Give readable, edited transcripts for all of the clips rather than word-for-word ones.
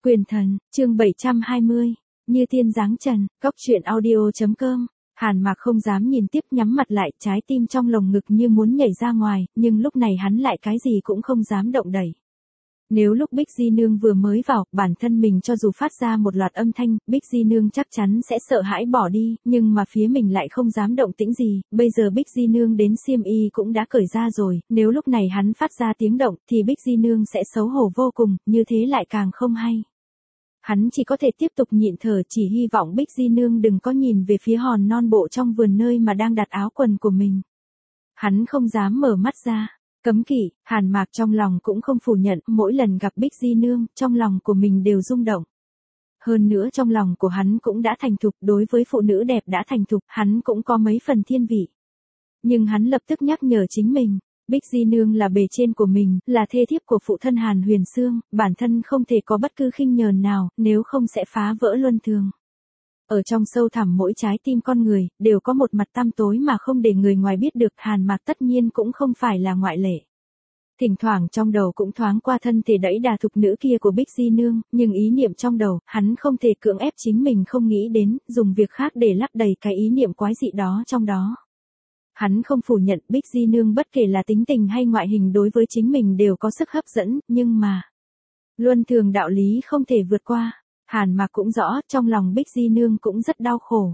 Quyền thần, chương 720, như tiên dáng trần, góc truyện audio.com. Hàn Mạc không dám nhìn tiếp, nhắm mặt lại, trái tim trong lồng ngực như muốn nhảy ra ngoài, nhưng lúc này hắn lại cái gì cũng không dám động đẩy. Nếu lúc Bích Di Nương vừa mới vào, bản thân mình cho dù phát ra một loạt âm thanh, Bích Di Nương chắc chắn sẽ sợ hãi bỏ đi, nhưng mà phía mình lại không dám động tĩnh gì, bây giờ Bích Di Nương đến xiêm y cũng đã cởi ra rồi, nếu lúc này hắn phát ra tiếng động, thì Bích Di Nương sẽ xấu hổ vô cùng, như thế lại càng không hay. Hắn chỉ có thể tiếp tục nhịn thở, chỉ hy vọng Bích Di Nương đừng có nhìn về phía hòn non bộ trong vườn nơi mà đang đặt áo quần của mình. Hắn không dám mở mắt ra. Cấm kỵ, Hàn Mạc trong lòng cũng không phủ nhận, mỗi lần gặp Bích Di Nương, trong lòng của mình đều rung động. Hơn nữa trong lòng của hắn cũng đã thành thục, đối với phụ nữ đẹp đã thành thục, hắn cũng có mấy phần thiên vị. Nhưng hắn lập tức nhắc nhở chính mình, Bích Di Nương là bề trên của mình, là thê thiếp của phụ thân Hàn Huyền Xương, bản thân không thể có bất cứ khinh nhờn nào, nếu không sẽ phá vỡ luân thường. Ở trong sâu thẳm mỗi trái tim con người, đều có một mặt tăm tối mà không để người ngoài biết được, Hàn Mạc tất nhiên cũng không phải là ngoại lệ. Thỉnh thoảng trong đầu cũng thoáng qua thân thể đẫy đà thục nữ kia của Bích Di Nương, nhưng ý niệm trong đầu, hắn không thể cưỡng ép chính mình không nghĩ đến, dùng việc khác để lấp đầy cái ý niệm quái dị đó trong đó. Hắn không phủ nhận Bích Di Nương bất kể là tính tình hay ngoại hình đối với chính mình đều có sức hấp dẫn, nhưng mà luân thường đạo lý không thể vượt qua. Hàn Mạc cũng rõ, trong lòng Bích Di Nương cũng rất đau khổ.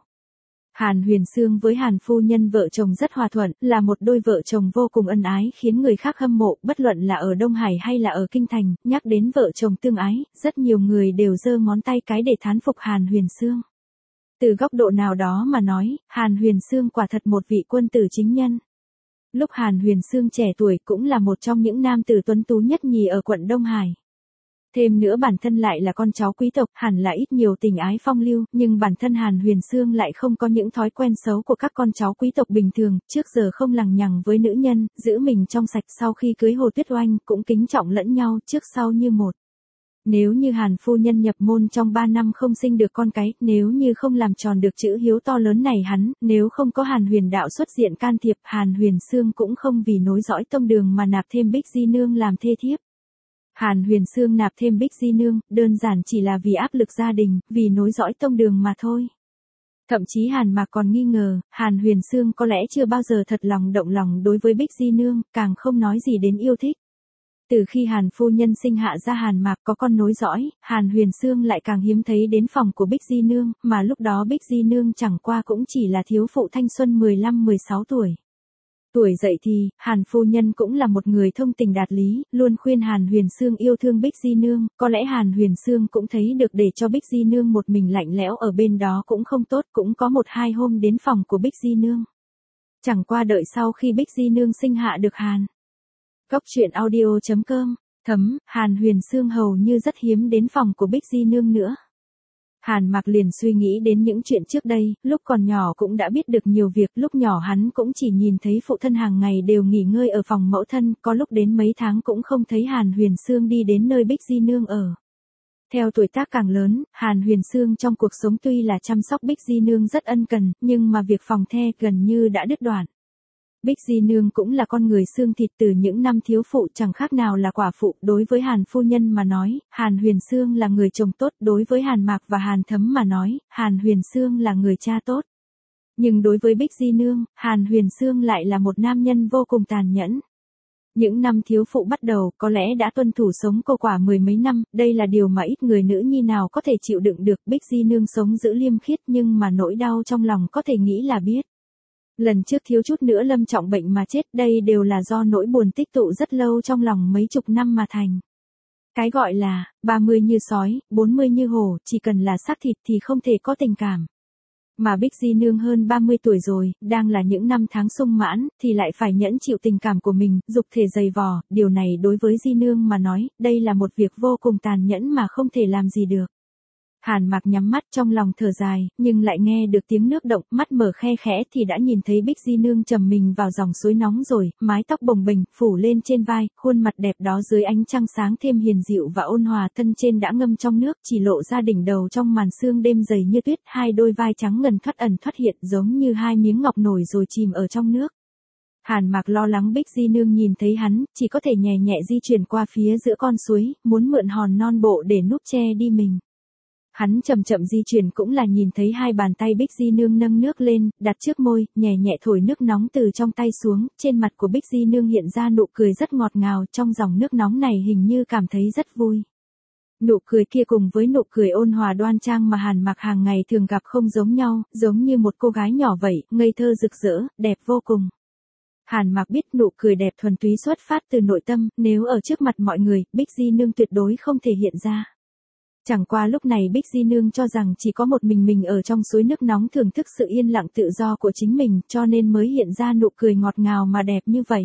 Hàn Huyền Xương với Hàn phu nhân vợ chồng rất hòa thuận, là một đôi vợ chồng vô cùng ân ái, khiến người khác hâm mộ, bất luận là ở Đông Hải hay là ở Kinh Thành, nhắc đến vợ chồng tương ái, rất nhiều người đều giơ ngón tay cái để thán phục Hàn Huyền Xương. Từ góc độ nào đó mà nói, Hàn Huyền Xương quả thật một vị quân tử chính nhân. Lúc Hàn Huyền Xương trẻ tuổi cũng là một trong những nam tử tuấn tú nhất nhì ở quận Đông Hải. Thêm nữa bản thân lại là con cháu quý tộc, hẳn là ít nhiều tình ái phong lưu, nhưng bản thân Hàn Huyền Xương lại không có những thói quen xấu của các con cháu quý tộc bình thường, trước giờ không lằng nhằng với nữ nhân, giữ mình trong sạch, sau khi cưới Hồ Tuyết Oanh cũng kính trọng lẫn nhau, trước sau như một. Nếu như Hàn phu nhân nhập môn trong 3 năm không sinh được con cái, nếu như không làm tròn được chữ hiếu to lớn này hắn, nếu không có Hàn Huyền đạo xuất diện can thiệp, Hàn Huyền Xương cũng không vì nối dõi tông đường mà nạp thêm Bích Di Nương làm thê thiếp. Hàn Huyền Xương nạp thêm Bích Di Nương, đơn giản chỉ là vì áp lực gia đình, vì nối dõi tông đường mà thôi. Thậm chí Hàn Mạc còn nghi ngờ, Hàn Huyền Xương có lẽ chưa bao giờ thật lòng động lòng đối với Bích Di Nương, càng không nói gì đến yêu thích. Từ khi Hàn phu nhân sinh hạ ra Hàn Mạc có con nối dõi, Hàn Huyền Xương lại càng hiếm thấy đến phòng của Bích Di Nương, mà lúc đó Bích Di Nương chẳng qua cũng chỉ là thiếu phụ thanh xuân 15-16 tuổi. Tuổi dậy thì, Hàn phu nhân cũng là một người thông tình đạt lý, luôn khuyên Hàn Huyền Xương yêu thương Bích Di Nương, có lẽ Hàn Huyền Xương cũng thấy được để cho Bích Di Nương một mình lạnh lẽo ở bên đó cũng không tốt, cũng có 1-2 hôm đến phòng của Bích Di Nương. Chẳng qua đợi sau khi Bích Di Nương sinh hạ được Góc truyện audio.com, Hàn Huyền Xương hầu như rất hiếm đến phòng của Bích Di Nương nữa. Hàn Mạc liền suy nghĩ đến những chuyện trước đây, lúc còn nhỏ cũng đã biết được nhiều việc, lúc nhỏ hắn cũng chỉ nhìn thấy phụ thân hàng ngày đều nghỉ ngơi ở phòng mẫu thân, có lúc đến mấy tháng cũng không thấy Hàn Huyền Xương đi đến nơi Bích Di Nương ở. Theo tuổi tác càng lớn, Hàn Huyền Xương trong cuộc sống tuy là chăm sóc Bích Di Nương rất ân cần, nhưng mà việc phòng the gần như đã đứt đoạn. Bích Di Nương cũng là con người xương thịt từ những năm thiếu phụ chẳng khác nào là quả phụ, đối với Hàn phu nhân mà nói, Hàn Huyền Xương là người chồng tốt, đối với Hàn Mạc và Hàn Thấm mà nói, Hàn Huyền Xương là người cha tốt. Nhưng đối với Bích Di Nương, Hàn Huyền Xương lại là một nam nhân vô cùng tàn nhẫn. Những năm thiếu phụ bắt đầu có lẽ đã tuân thủ sống cô quả 10 mấy năm, đây là điều mà ít người nữ nhi nào có thể chịu đựng được. Bích Di Nương sống giữ liêm khiết nhưng mà nỗi đau trong lòng có thể nghĩ là biết. Lần trước thiếu chút nữa lâm trọng bệnh mà chết, đây đều là do nỗi buồn tích tụ rất lâu trong lòng mấy chục năm mà thành. Cái gọi là 30 như sói, 40 như hổ, chỉ cần là xác thịt thì không thể có tình cảm. Mà Bích Di Nương hơn 30 tuổi rồi, đang là những năm tháng sung mãn, thì lại phải nhẫn chịu tình cảm của mình, dục thể dày vò, điều này đối với Di Nương mà nói, đây là một việc vô cùng tàn nhẫn mà không thể làm gì được. Hàn Mạc nhắm mắt trong lòng thở dài, nhưng lại nghe được tiếng nước động, mắt mở khe khẽ thì đã nhìn thấy Bích Di Nương trầm mình vào dòng suối nóng rồi, mái tóc bồng bềnh, phủ lên trên vai, khuôn mặt đẹp đó dưới ánh trăng sáng thêm hiền dịu và ôn hòa, thân trên đã ngâm trong nước, chỉ lộ ra đỉnh đầu trong màn sương đêm dày như tuyết, hai đôi vai trắng ngần thoát ẩn thoát hiện giống như hai miếng ngọc nổi rồi chìm ở trong nước. Hàn Mạc lo lắng Bích Di Nương nhìn thấy hắn, chỉ có thể nhẹ nhẹ di chuyển qua phía giữa con suối, muốn mượn hòn non bộ để núp che đi mình. Hắn chậm chậm di chuyển cũng là nhìn thấy hai bàn tay Bích Di Nương nâng nước lên, đặt trước môi, nhẹ nhẹ thổi nước nóng từ trong tay xuống, trên mặt của Bích Di Nương hiện ra nụ cười rất ngọt ngào, trong dòng nước nóng này hình như cảm thấy rất vui. Nụ cười kia cùng với nụ cười ôn hòa đoan trang mà Hàn Mạc hàng ngày thường gặp không giống nhau, giống như một cô gái nhỏ vậy, ngây thơ rực rỡ, đẹp vô cùng. Hàn Mạc biết nụ cười đẹp thuần túy xuất phát từ nội tâm, nếu ở trước mặt mọi người, Bích Di Nương tuyệt đối không thể hiện ra. Chẳng qua lúc này Bích Di Nương cho rằng chỉ có một mình ở trong suối nước nóng thưởng thức sự yên lặng tự do của chính mình, cho nên mới hiện ra nụ cười ngọt ngào mà đẹp như vậy.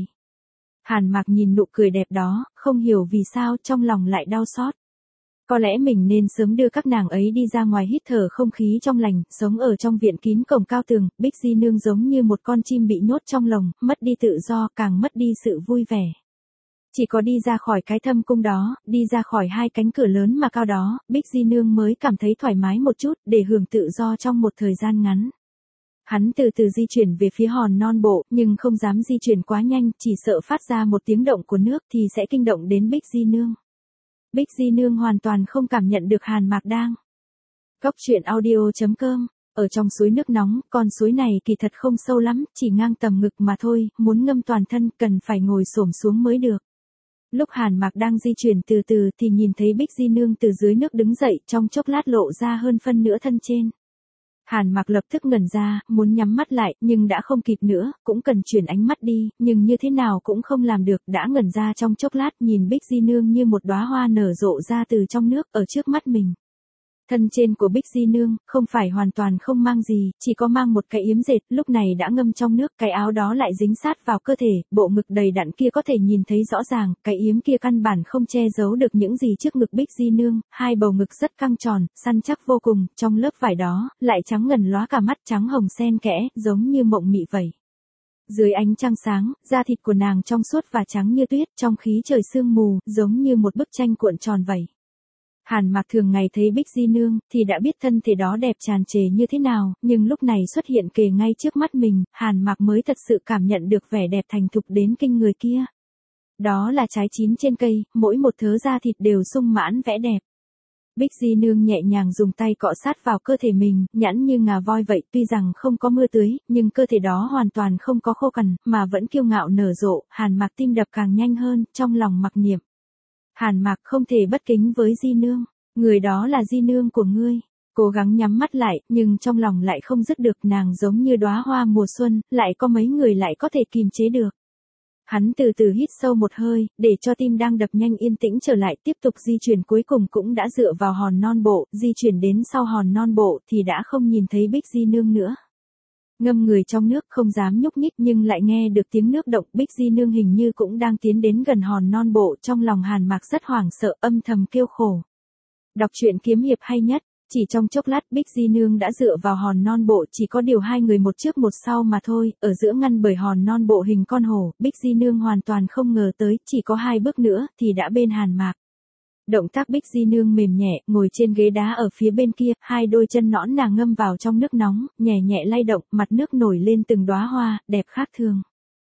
Hàn Mạc nhìn nụ cười đẹp đó, không hiểu vì sao trong lòng lại đau xót. Có lẽ mình nên sớm đưa các nàng ấy đi ra ngoài hít thở không khí trong lành, sống ở trong viện kín cổng cao tường, Bích Di Nương giống như một con chim bị nhốt trong lồng, mất đi tự do, càng mất đi sự vui vẻ. Chỉ có đi ra khỏi cái thâm cung đó, đi ra khỏi hai cánh cửa lớn mà cao đó, Bích Di Nương mới cảm thấy thoải mái một chút, để hưởng tự do trong một thời gian ngắn. Hắn từ từ di chuyển về phía hòn non bộ, nhưng không dám di chuyển quá nhanh, chỉ sợ phát ra một tiếng động của nước thì sẽ kinh động đến Bích Di Nương. Bích Di Nương hoàn toàn không cảm nhận được Hàn Mạc đang. Cốc truyện audio.com. Ở trong suối nước nóng, con suối này kỳ thật không sâu lắm, chỉ ngang tầm ngực mà thôi, muốn ngâm toàn thân cần phải ngồi xổm xuống mới được. Lúc Hàn Mạc đang di chuyển từ từ thì nhìn thấy Bích Di Nương từ dưới nước đứng dậy, trong chốc lát lộ ra hơn phân nửa thân trên. Hàn Mạc lập tức ngẩn ra, muốn nhắm mắt lại, nhưng đã không kịp nữa, cũng cần chuyển ánh mắt đi, nhưng như thế nào cũng không làm được, đã ngẩn ra trong chốc lát, nhìn Bích Di Nương như một đóa hoa nở rộ ra từ trong nước, ở trước mắt mình. Thân trên của Bích Di Nương, không phải hoàn toàn không mang gì, chỉ có mang một cái yếm dệt, lúc này đã ngâm trong nước, cái áo đó lại dính sát vào cơ thể, bộ ngực đầy đặn kia có thể nhìn thấy rõ ràng, cái yếm kia căn bản không che giấu được những gì trước ngực Bích Di Nương, hai bầu ngực rất căng tròn, săn chắc vô cùng, trong lớp vải đó, lại trắng ngần lóa cả mắt trắng hồng xen kẽ, giống như mộng mị vậy. Dưới ánh trăng sáng, da thịt của nàng trong suốt và trắng như tuyết, trong khí trời sương mù, giống như một bức tranh cuộn tròn vậy. Hàn Mạc thường ngày thấy Bích Di Nương, thì đã biết thân thể đó đẹp tràn trề như thế nào, nhưng lúc này xuất hiện kề ngay trước mắt mình, Hàn Mạc mới thật sự cảm nhận được vẻ đẹp thành thục đến kinh người kia. Đó là trái chín trên cây, mỗi một thớ da thịt đều sung mãn vẻ đẹp. Bích Di Nương nhẹ nhàng dùng tay cọ sát vào cơ thể mình, nhẵn như ngà voi vậy, tuy rằng không có mưa tưới, nhưng cơ thể đó hoàn toàn không có khô cằn, mà vẫn kiêu ngạo nở rộ, Hàn Mạc tim đập càng nhanh hơn, trong lòng mặc niệm. Hàn Mạc không thể bất kính với Di Nương, người đó là Di Nương của ngươi. Cố gắng nhắm mắt lại, nhưng trong lòng lại không dứt được, nàng giống như đóa hoa mùa xuân, lại có mấy người lại có thể kìm chế được. Hắn từ từ hít sâu một hơi, để cho tim đang đập nhanh yên tĩnh trở lại, tiếp tục di chuyển, cuối cùng cũng đã dựa vào hòn non bộ, di chuyển đến sau hòn non bộ thì đã không nhìn thấy Bích Di Nương nữa. Ngâm người trong nước không dám nhúc nhích nhưng lại nghe được tiếng nước động, Bích Di Nương hình như cũng đang tiến đến gần hòn non bộ, trong lòng Hàn Mạc rất hoảng sợ, âm thầm kêu khổ. Đọc truyện kiếm hiệp hay nhất, chỉ trong chốc lát Bích Di Nương đã dựa vào hòn non bộ, chỉ có điều hai người một trước một sau mà thôi, ở giữa ngăn bởi hòn non bộ hình con hổ, Bích Di Nương hoàn toàn không ngờ tới, chỉ có hai bước nữa thì đã bên Hàn Mạc. Động tác Bích Di Nương mềm nhẹ, ngồi trên ghế đá ở phía bên kia, hai đôi chân nõn nàng ngâm vào trong nước nóng, nhẹ nhẹ lay động, mặt nước nổi lên từng đóa hoa, đẹp khác thường.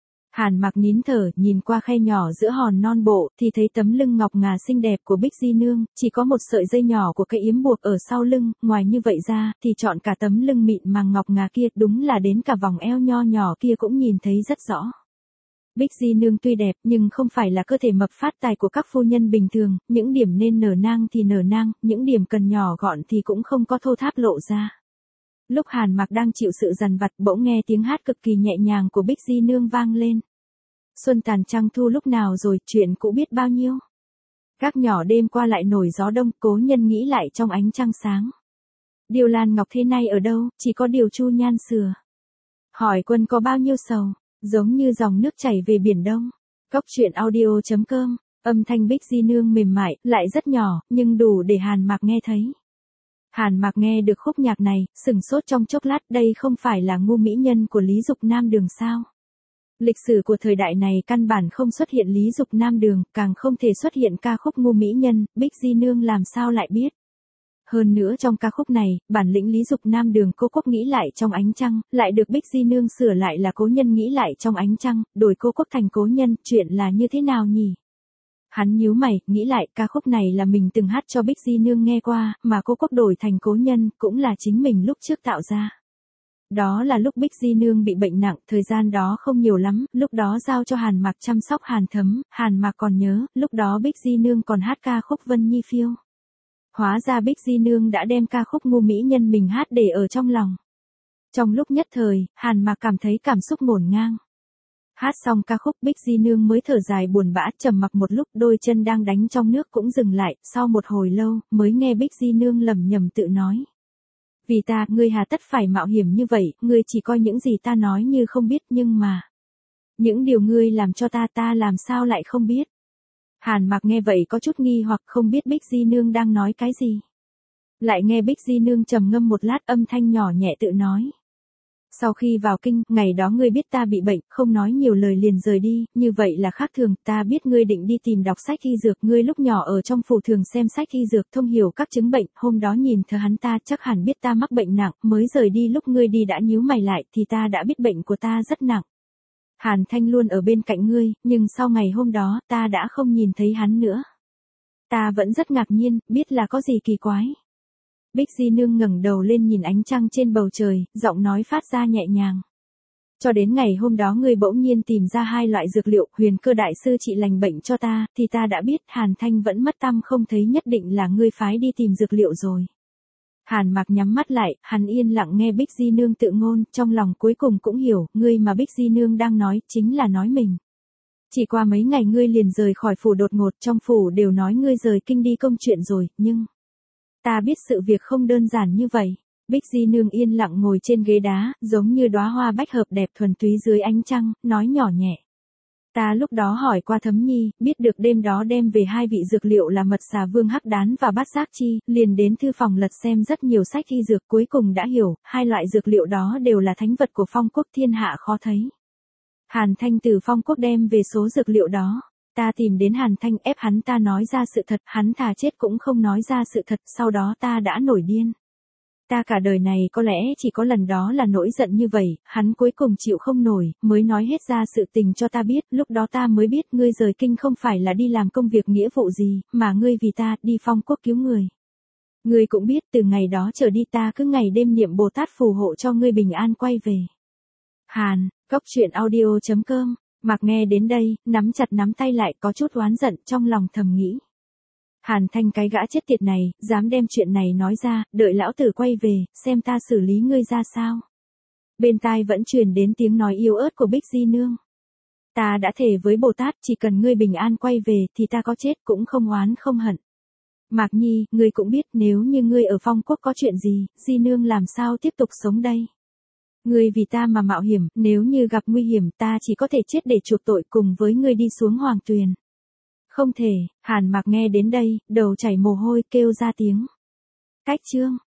Hàn Mạc nín thở, nhìn qua khe nhỏ giữa hòn non bộ, thì thấy tấm lưng ngọc ngà xinh đẹp của Bích Di Nương, chỉ có một sợi dây nhỏ của cây yếm buộc ở sau lưng, ngoài như vậy ra, thì chọn cả tấm lưng mịn màng ngọc ngà kia, đúng là đến cả vòng eo nho nhỏ kia cũng nhìn thấy rất rõ. Bích Di Nương tuy đẹp, nhưng không phải là cơ thể mập phát tài của các phu nhân bình thường, những điểm nên nở nang thì nở nang, những điểm cần nhỏ gọn thì cũng không có thô tháp lộ ra. Lúc Hàn Mạc đang chịu sự dằn vặt, bỗng nghe tiếng hát cực kỳ nhẹ nhàng của Bích Di Nương vang lên. Xuân tàn trăng thu lúc nào rồi, chuyện cũ biết bao nhiêu. Các nhỏ đêm qua lại nổi gió đông, cố nhân nghĩ lại trong ánh trăng sáng. Điều Lan Ngọc thế này ở đâu, chỉ có điều Chu Nhan sửa. Hỏi quân có bao nhiêu sầu, giống như dòng nước chảy về biển đông. Cốc truyện audio.com, âm thanh Bích Di Nương mềm mại, lại rất nhỏ, nhưng đủ để Hàn Mạc nghe thấy. Hàn Mạc nghe được khúc nhạc này, sừng sốt trong chốc lát, đây không phải là ngu mỹ nhân của Lý Dục Nam Đường sao? Lịch sử của thời đại này căn bản không xuất hiện Lý Dục Nam Đường, càng không thể xuất hiện ca khúc ngu mỹ nhân, Bích Di Nương làm sao lại biết? Hơn nữa trong ca khúc này, bản lĩnh lý dục nam đường cô Quốc nghĩ lại trong ánh trăng, lại được Bích Di Nương sửa lại là cố nhân nghĩ lại trong ánh trăng, đổi cô Quốc thành cố nhân, chuyện là như thế nào nhỉ? Hắn nhíu mày, nghĩ lại ca khúc này là mình từng hát cho Bích Di Nương nghe qua, mà cô Quốc đổi thành cố nhân, cũng là chính mình lúc trước tạo ra. Đó là lúc Bích Di Nương bị bệnh nặng, thời gian đó không nhiều lắm, lúc đó giao cho Hàn Mạc chăm sóc Hàn Thấm, Hàn Mạc còn nhớ, lúc đó Bích Di Nương còn hát ca khúc Vân Nhi Phiêu. Hóa ra Bích Di Nương đã đem ca khúc Ngu Mỹ Nhân mình hát để ở trong lòng. Trong lúc nhất thời, Hàn Mạc cảm thấy cảm xúc ngổn ngang. Hát xong ca khúc Bích Di Nương mới thở dài buồn bã trầm mặc một lúc, đôi chân đang đánh trong nước cũng dừng lại, sau một hồi lâu, mới nghe Bích Di Nương lẩm nhẩm tự nói. Vì ta, ngươi hà tất phải mạo hiểm như vậy, ngươi chỉ coi những gì ta nói như không biết nhưng mà. Những điều ngươi làm cho ta làm sao lại không biết. Hàn Mạc nghe vậy có chút nghi hoặc không biết Bích Di Nương đang nói cái gì. Lại nghe Bích Di Nương trầm ngâm một lát âm thanh nhỏ nhẹ tự nói. Sau khi vào kinh, ngày đó ngươi biết ta bị bệnh, không nói nhiều lời liền rời đi, như vậy là khác thường, ta biết ngươi định đi tìm đọc sách y dược, ngươi lúc nhỏ ở trong phủ thường xem sách y dược thông hiểu các chứng bệnh, hôm đó nhìn thờ hắn ta chắc hẳn biết ta mắc bệnh nặng, mới rời đi lúc ngươi đi đã nhíu mày lại thì ta đã biết bệnh của ta rất nặng. Hàn Thanh luôn ở bên cạnh ngươi, nhưng sau ngày hôm đó, ta đã không nhìn thấy hắn nữa. Ta vẫn rất ngạc nhiên, biết là có gì kỳ quái. Bích Di Nương ngẩng đầu lên nhìn ánh trăng trên bầu trời, giọng nói phát ra nhẹ nhàng. Cho đến ngày hôm đó ngươi bỗng nhiên tìm ra 2 loại dược liệu, Huyền Cơ đại sư trị lành bệnh cho ta, thì ta đã biết Hàn Thanh vẫn mất tâm không thấy nhất định là ngươi phái đi tìm dược liệu rồi. Hàn Mạc nhắm mắt lại, hắn yên lặng nghe Bích Di Nương tự ngôn, trong lòng cuối cùng cũng hiểu, ngươi mà Bích Di Nương đang nói, chính là nói mình. Chỉ qua mấy ngày ngươi liền rời khỏi phủ đột ngột, trong phủ đều nói ngươi rời kinh đi công chuyện rồi, nhưng... Ta biết sự việc không đơn giản như vậy. Bích Di Nương yên lặng ngồi trên ghế đá, giống như đóa hoa bách hợp đẹp thuần túy dưới ánh trăng, nói nhỏ nhẹ. Ta lúc đó hỏi qua Thấm Nhi, biết được đêm đó đem về 2 vị dược liệu là mật xà vương hắc đán và bát giác chi, liền đến thư phòng lật xem rất nhiều sách y dược, cuối cùng đã hiểu, 2 loại dược liệu đó đều là thánh vật của Phong Quốc thiên hạ khó thấy. Hàn Thanh từ Phong Quốc đem về số dược liệu đó. Ta tìm đến Hàn Thanh ép hắn ta nói ra sự thật, hắn thà chết cũng không nói ra sự thật, sau đó ta đã nổi điên. Ta cả đời này có lẽ chỉ có lần đó là nổi giận như vậy, hắn cuối cùng chịu không nổi, mới nói hết ra sự tình cho ta biết, lúc đó ta mới biết ngươi rời kinh không phải là đi làm công việc nghĩa vụ gì, mà ngươi vì ta đi Phong Quốc cứu người. Ngươi cũng biết từ ngày đó trở đi ta cứ ngày đêm niệm Bồ Tát phù hộ cho ngươi bình an quay về. Hàn, Góc.audio.com. Mạc nghe đến đây, nắm chặt nắm tay lại có chút oán giận trong lòng thầm nghĩ. Hàn Thanh cái gã chết tiệt này, dám đem chuyện này nói ra, đợi lão tử quay về, xem ta xử lý ngươi ra sao. Bên tai vẫn truyền đến tiếng nói yếu ớt của Bích Di Nương. Ta đã thề với Bồ Tát chỉ cần ngươi bình an quay về thì ta có chết cũng không oán không hận. Mạc Nhi, ngươi cũng biết nếu như ngươi ở Phong Quốc có chuyện gì, Di Nương làm sao tiếp tục sống đây. Ngươi vì ta mà mạo hiểm, nếu như gặp nguy hiểm ta chỉ có thể chết để chuộc tội cùng với ngươi đi xuống hoàng tuyền. Không thể, Hàn Mạc nghe đến đây, đầu chảy mồ hôi kêu ra tiếng. Cách chương.